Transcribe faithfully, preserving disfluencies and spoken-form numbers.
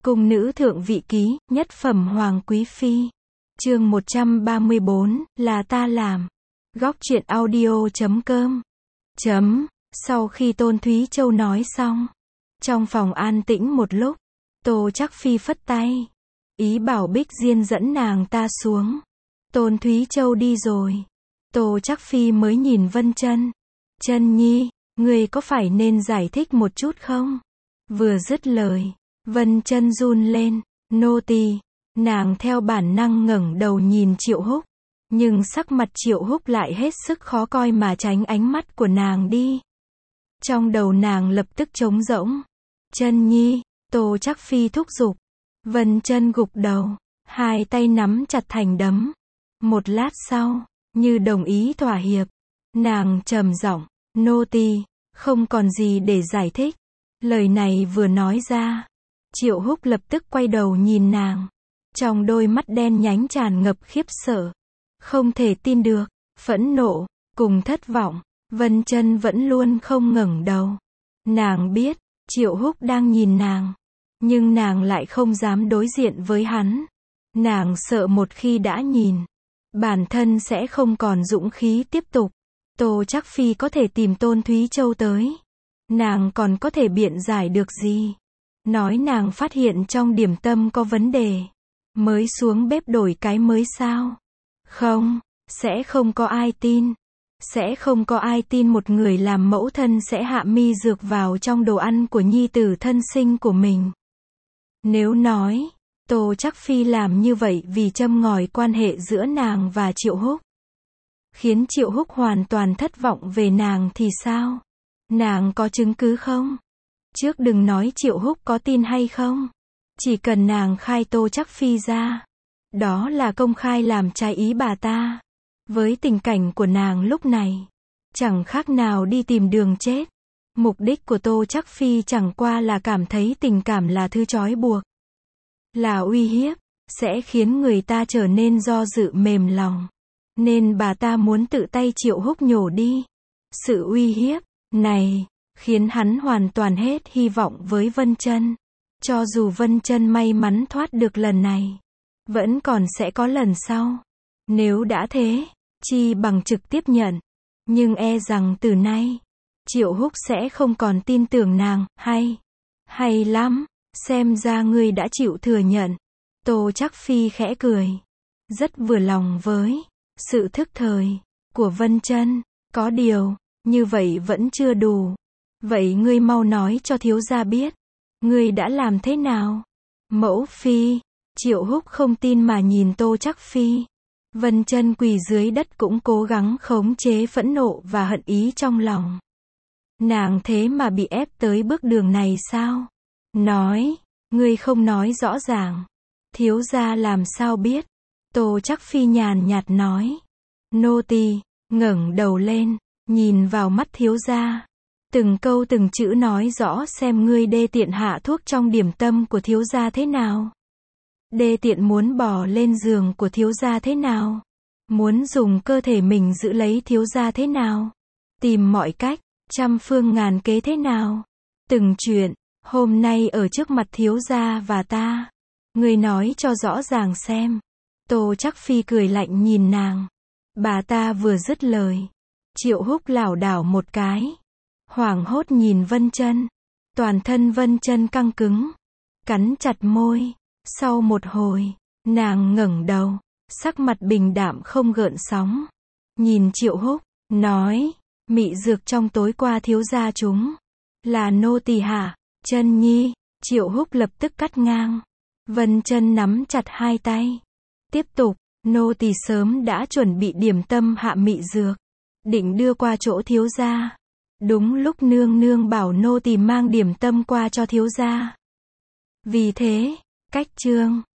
Cung nữ thượng vị ký, nhất phẩm hoàng quý phi. Chương một trăm ba mươi bốn, là ta làm. Góc truyện audio chấm com. Chấm. Sau khi Tôn Thúy Châu nói xong, trong phòng an tĩnh một lúc, Tô Trác Phi phất tay, ý bảo Bích Diên dẫn nàng ta xuống. Tôn Thúy Châu đi rồi, Tô Trác Phi mới nhìn Vân Chân. Chân nhi, ngươi có phải nên giải thích một chút không? Vừa dứt lời, Vân Chân run lên, nô tỳ. Nàng theo bản năng ngẩng đầu nhìn Triệu Húc, nhưng sắc mặt Triệu Húc lại hết sức khó coi mà tránh ánh mắt của nàng đi. Trong đầu nàng lập tức trống rỗng. Chân nhi, Tô Trác Phi thúc giục. Vân Chân gục đầu, hai tay nắm chặt thành đấm. Một lát sau, như đồng ý thỏa hiệp, nàng trầm giọng, nô tỳ không còn gì để giải thích. Lời này vừa nói ra, Triệu Húc lập tức quay đầu nhìn nàng. Trong đôi mắt đen nhánh tràn ngập khiếp sợ, không thể tin được, phẫn nộ, cùng thất vọng. Vân Chân vẫn luôn không ngẩng đầu. Nàng biết, Triệu Húc đang nhìn nàng, nhưng nàng lại không dám đối diện với hắn. Nàng sợ một khi đã nhìn, bản thân sẽ không còn dũng khí tiếp tục. Tô Trác Phi có thể tìm Tôn Thúy Châu tới, nàng còn có thể biện giải được gì? Nói nàng phát hiện trong điểm tâm có vấn đề, mới xuống bếp đổi cái mới sao? Không, sẽ không có ai tin. Sẽ không có ai tin một người làm mẫu thân sẽ hạ mi dược vào trong đồ ăn của nhi tử thân sinh của mình. Nếu nói, Tô Trác Phi làm như vậy vì châm ngòi quan hệ giữa nàng và Triệu Húc, khiến Triệu Húc hoàn toàn thất vọng về nàng thì sao? Nàng có chứng cứ không? Trước đừng nói Triệu Húc có tin hay không, chỉ cần nàng khai Tô Trác Phi ra, đó là công khai làm trái ý bà ta. Với tình cảnh của nàng lúc này, chẳng khác nào đi tìm đường chết. Mục đích của Tô Trác Phi chẳng qua là cảm thấy tình cảm là thứ trói buộc, là uy hiếp, sẽ khiến người ta trở nên do dự mềm lòng. Nên bà ta muốn tự tay Triệu Húc nhổ đi. Sự uy hiếp này khiến hắn hoàn toàn hết hy vọng với Vân Chân. Cho dù Vân Chân may mắn thoát được lần này, vẫn còn sẽ có lần sau. Nếu đã thế, chi bằng trực tiếp nhận. Nhưng e rằng từ nay, Triệu Húc sẽ không còn tin tưởng nàng. Hay, hay lắm, xem ra ngươi đã chịu thừa nhận. Tô Trác Phi khẽ cười, rất vừa lòng với sự thức thời của Vân Chân. Có điều, như vậy vẫn chưa đủ. Vậy ngươi mau nói cho thiếu gia biết, ngươi đã làm thế nào? Mẫu phi. Triệu Húc không tin mà nhìn Tô Trác Phi. Vân Chân quỳ dưới đất cũng cố gắng khống chế phẫn nộ và hận ý trong lòng. Nàng thế mà bị ép tới bước đường này sao? Nói, ngươi không nói rõ ràng, thiếu gia làm sao biết? Tô Trác Phi nhàn nhạt nói. Nô tỳ ngẩng đầu lên, nhìn vào mắt thiếu gia, từng câu từng chữ nói rõ xem ngươi đê tiện hạ thuốc trong điểm tâm của thiếu gia thế nào. Đê tiện muốn bò lên giường của thiếu gia thế nào? Muốn dùng cơ thể mình giữ lấy thiếu gia thế nào? Tìm mọi cách, trăm phương ngàn kế thế nào? Từng chuyện, hôm nay ở trước mặt thiếu gia và ta, ngươi nói cho rõ ràng xem. Tô Trác Phi cười lạnh nhìn nàng. Bà ta vừa dứt lời, Triệu Húc lảo đảo một cái, hoảng hốt nhìn Vân Chân. Toàn thân Vân Chân căng cứng, cắn chặt môi. Sau một hồi, nàng ngẩng đầu, sắc mặt bình đạm không gợn sóng, nhìn Triệu Húc, nói, mị dược trong tối qua thiếu gia chúng, là nô tỳ hạ. Chân nhi. Triệu Húc lập tức cắt ngang. Vân Chân nắm chặt hai tay, tiếp tục, nô tỳ sớm đã chuẩn bị điểm tâm hạ mị dược, định đưa qua chỗ thiếu gia. Đúng lúc nương nương bảo nô tỳ mang điểm tâm qua cho thiếu gia. Vì thế, cách chương